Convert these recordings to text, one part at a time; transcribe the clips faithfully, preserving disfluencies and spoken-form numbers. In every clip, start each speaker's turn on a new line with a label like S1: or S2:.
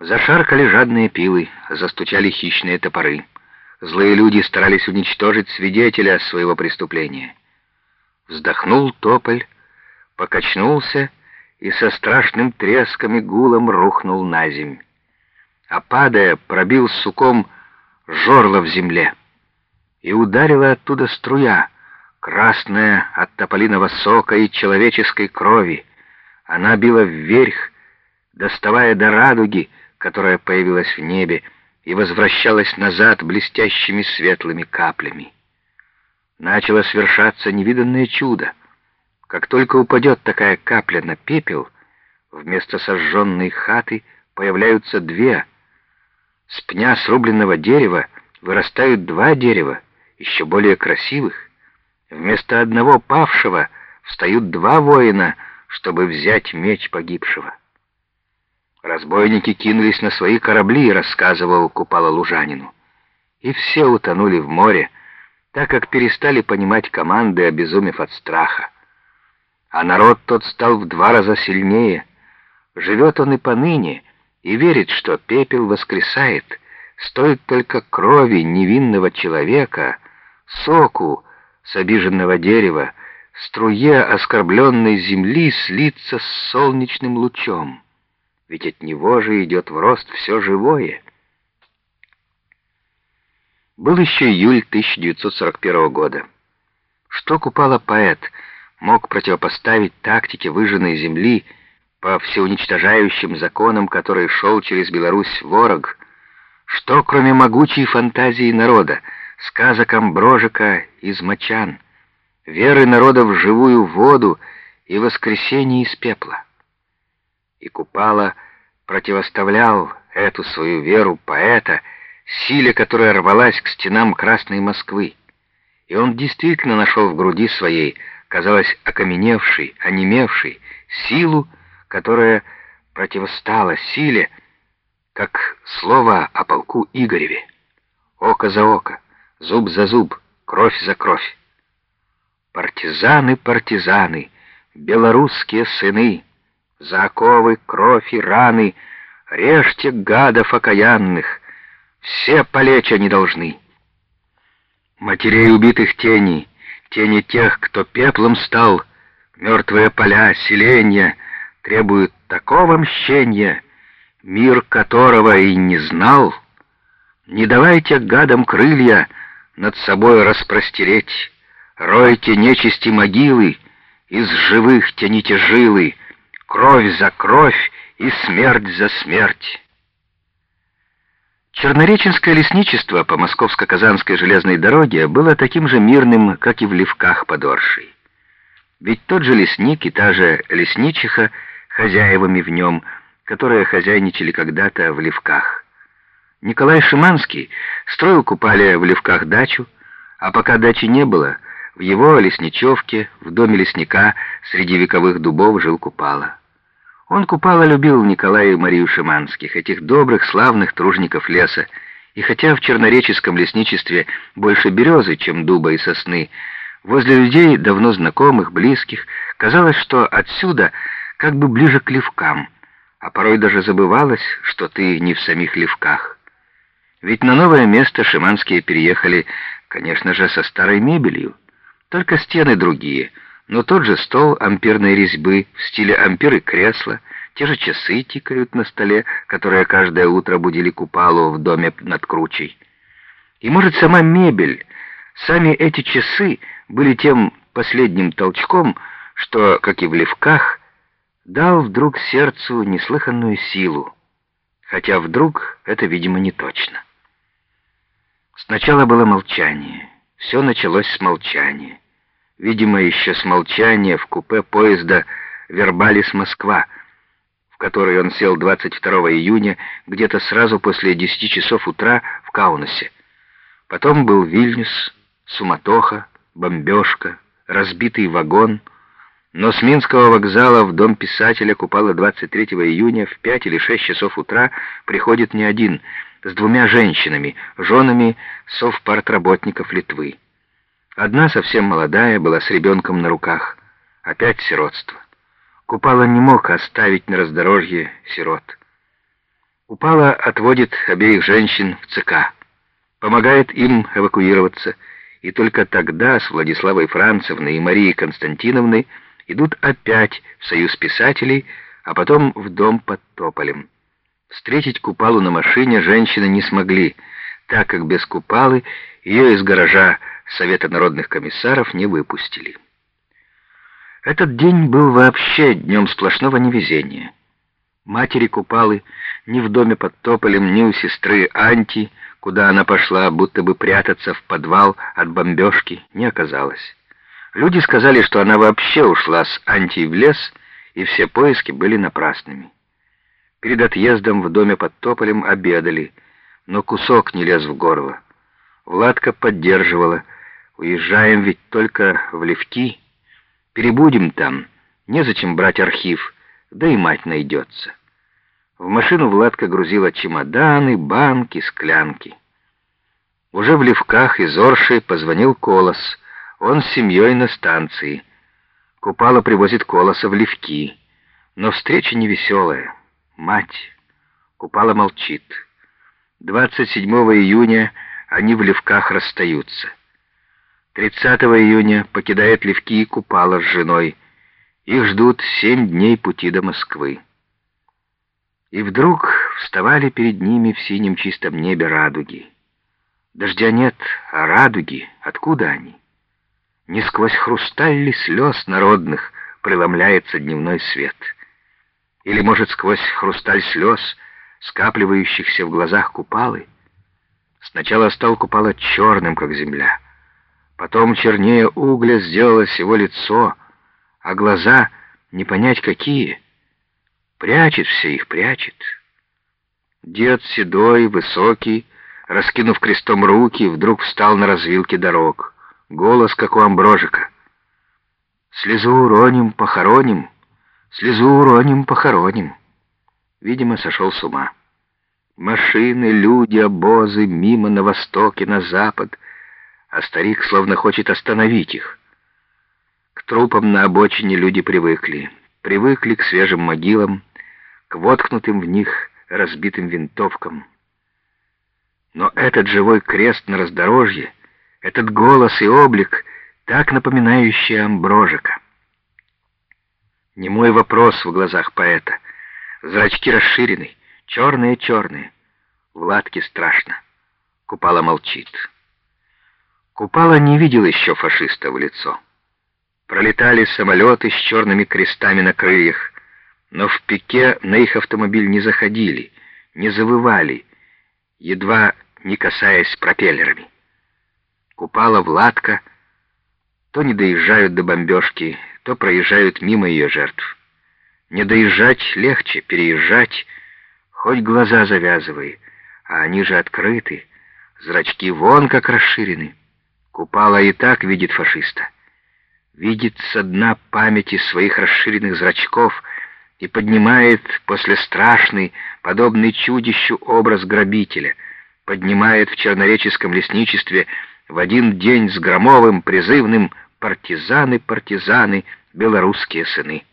S1: Зашаркали жадные пилы, застучали хищные топоры. Злые люди старались уничтожить свидетеля своего преступления. Вздохнул тополь, покачнулся и со страшным треском и гулом рухнул на земь. А падая, пробил суком жорло в земле. И ударила оттуда струя, красная от тополиного сока и человеческой крови. Она била вверх, доставая до радуги, которая появилась в небе, и возвращалась назад блестящими светлыми каплями. Начало свершаться невиданное чудо. Как только упадет такая капля на пепел, вместо сожженной хаты появляются две. С пня срубленного дерева вырастают два дерева, еще более красивых. Вместо одного павшего встают два воина, чтобы взять меч погибшего. Разбойники кинулись на свои корабли, рассказывал Купала лужанину. И все утонули в море, так как перестали понимать команды, обезумев от страха. А народ тот стал в два раза сильнее. Живет он и поныне, и верит, что пепел воскресает. Стоит только крови невинного человека, соку с обиженного дерева, струе оскорбленной земли слиться с солнечным лучом. Ведь от него же идет в рост все живое. Был еще июль тысяча девятьсот сорок первого года. Что Купала поэт мог противопоставить тактике выжженной земли по всеуничтожающим законам, который шел через Беларусь ворог? Что, кроме могучей фантазии народа, сказок Амброжика из Мочан, веры народа в живую воду и воскресение из пепла? И Купала противоставлял эту свою веру поэта силе, которая рвалась к стенам Красной Москвы. И он действительно нашел в груди своей, казалось, окаменевшей, онемевшей, силу, которая противостала силе, как слово о полку Игореве. Око за око, зуб за зуб, кровь за кровь. Партизаны, партизаны, белорусские сыны, за оковы, кровь и раны, режьте гадов окаянных, все полечь они должны. Матерей убитых тени, тени тех, кто пеплом стал, мертвые поля, селенья требуют такого мщения, мир которого и не знал. Не давайте гадам крылья над собой распростереть, ройте нечисти могилы, из живых тяните жилы, кровь за кровь и смерть за смерть. Чернореченское лесничество по Московско-Казанской железной дороге было таким же мирным, как и в Левках под Оршей. Ведь тот же лесник и та же лесничиха хозяевами в нем, которые хозяйничали когда-то в Левках. Николай Шиманский строил Купале в Левках дачу, а пока дачи не было, в его лесничевке, в доме лесника среди вековых дубов жил Купала. Он, Купала, любил Николая и Марию Шиманских, этих добрых, славных тружников леса, и хотя в чернореческом лесничестве больше березы, чем дуба и сосны, возле людей, давно знакомых, близких, казалось, что отсюда как бы ближе к Левкам, а порой даже забывалось, что ты не в самих Левках. Ведь на новое место Шиманские переехали, конечно же, со старой мебелью, только стены другие, но тот же стол ампирной резьбы в стиле ампир и кресла, те же часы тикают на столе, которые каждое утро будили Купалу в доме над кручей. И, может, сама мебель, сами эти часы были тем последним толчком, что, как и в Левках, дал вдруг сердцу неслыханную силу, хотя вдруг это, видимо, не точно. Сначала было молчание, все началось с молчания. Видимо, еще с молчания в купе поезда Вербалис-Москва, в который он сел двадцать второго июня, где-то сразу после десяти часов утра в Каунасе. Потом был Вильнюс, суматоха, бомбежка, разбитый вагон. Но с Минского вокзала в дом писателя Купала двадцать третьего июня в пять или шесть часов утра приходит не один, с двумя женщинами, женами совпартработников Литвы. Одна, совсем молодая, была с ребенком на руках. Опять сиротство. Купала не мог оставить на раздорожье сирот. Купала отводит обеих женщин в ЦК, помогает им эвакуироваться, и только тогда с Владиславой Францевной и Марией Константиновной идут опять в Союз писателей, а потом в дом под Тополем. Встретить Купалу на машине женщины не смогли, так как без Купалы ее из гаража Совета народных комиссаров не выпустили. Этот день был вообще днем сплошного невезения. Матери Купалы ни в доме под Тополем, ни у сестры Анти, куда она пошла, будто бы прятаться в подвал от бомбежки, не оказалось. Люди сказали, что она вообще ушла с Анти в лес, и все поиски были напрасными. Перед отъездом в доме под Тополем обедали, но кусок не лез в горло. Владка поддерживала: уезжаем ведь только в Левки, перебудем там, незачем брать архив, да и мать найдется. В машину Владка грузила чемоданы, банки, склянки. Уже в Левках из Орши позвонил Колос, он с семьей на станции. Купала привозит Колоса в Левки, но встреча невеселая. Мать. Купала молчит. двадцать седьмого июня они в Левках расстаются. тридцатого июня покидает Левки и Купала с женой. Их ждут семь дней пути до Москвы. И вдруг вставали перед ними в синем чистом небе радуги. Дождя нет, а радуги, откуда они? Не сквозь хрусталь ли слез народных преломляется дневной свет? Или, может, сквозь хрусталь слез, скапливающихся в глазах Купалы? Сначала стал Купала черным, как земля. Потом чернее угля сделалось его лицо, а глаза не понять какие. Прячет все их, прячет. Дед седой, высокий, раскинув крестом руки, вдруг встал на развилке дорог. Голос, как у Амброжика. «Слезу уроним, похороним, слезу уроним, похороним». Видимо, сошел с ума. Машины, люди, обозы мимо на восток и на запад, а старик словно хочет остановить их. К трупам на обочине люди привыкли. Привыкли к свежим могилам, к воткнутым в них разбитым винтовкам. Но этот живой крест на раздорожье, этот голос и облик, так напоминающий Амброжика. Немой вопрос в глазах поэта. Зрачки расширены, черные-черные. Владке страшно. Купала молчит. Купала не видел еще фашиста в лицо. Пролетали самолеты с черными крестами на крыльях, но в пике на их автомобиль не заходили, не завывали, едва не касаясь пропеллерами. Купала, Владка то не доезжают до бомбежки, то проезжают мимо ее жертв. Не доезжать легче, переезжать, хоть глаза завязывай, а они же открыты, зрачки вон как расширены. Купала и так видит фашиста. Видит со дна памяти своих расширенных зрачков и поднимает после страшный, подобный чудищу, образ грабителя, поднимает в чернореческом лесничестве в один день с громовым призывным «Партизаны, партизаны, белорусские сыны».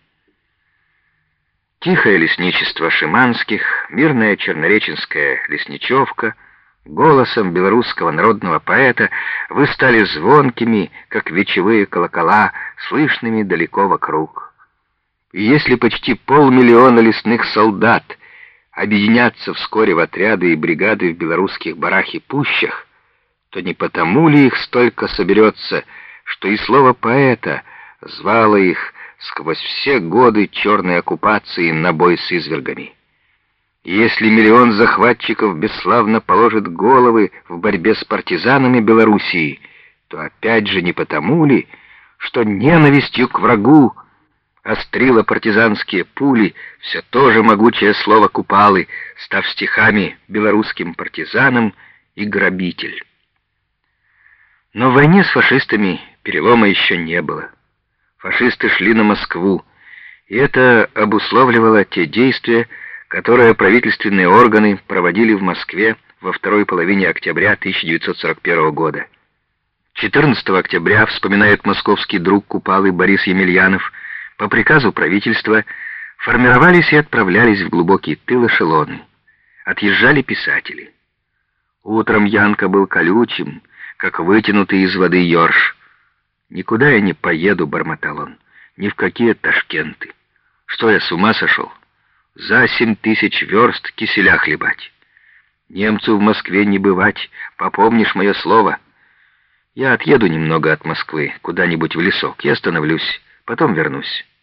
S1: Тихое лесничество Шиманских, мирная чернореченская лесничевка, голосом белорусского народного поэта вы стали звонкими, как вечевые колокола, слышными далеко вокруг. И если почти полмиллиона лесных солдат объединятся вскоре в отряды и бригады в белорусских барах и пущах, то не потому ли их столько соберется, что и слово поэта звало их сквозь все годы черной оккупации на бой с извергами? И если миллион захватчиков бесславно положит головы в борьбе с партизанами Белоруссии, то опять же не потому ли, что ненавистью к врагу острила партизанские пули все то же могучее слово Купалы, став стихами белорусским партизанам и грабитель. Но в войне с фашистами перелома еще не было. Фашисты шли на Москву, и это обусловливало те действия, которые правительственные органы проводили в Москве во второй половине октября тысяча девятьсот сорок первого года. четырнадцатого октября, вспоминает московский друг Купалы Борис Емельянов, по приказу правительства формировались и отправлялись в глубокий тыл эшелоны. Отъезжали писатели. Утром Янка был колючим, как вытянутый из воды ёрш. «Никуда я не поеду», — бормотал он, — «ни в какие Ташкенты. Что, я с ума сошел? За семь тысяч верст киселя хлебать. Немцу в Москве не бывать, попомнишь мое слово? Я отъеду немного от Москвы, куда-нибудь в лесок, я остановлюсь, потом вернусь».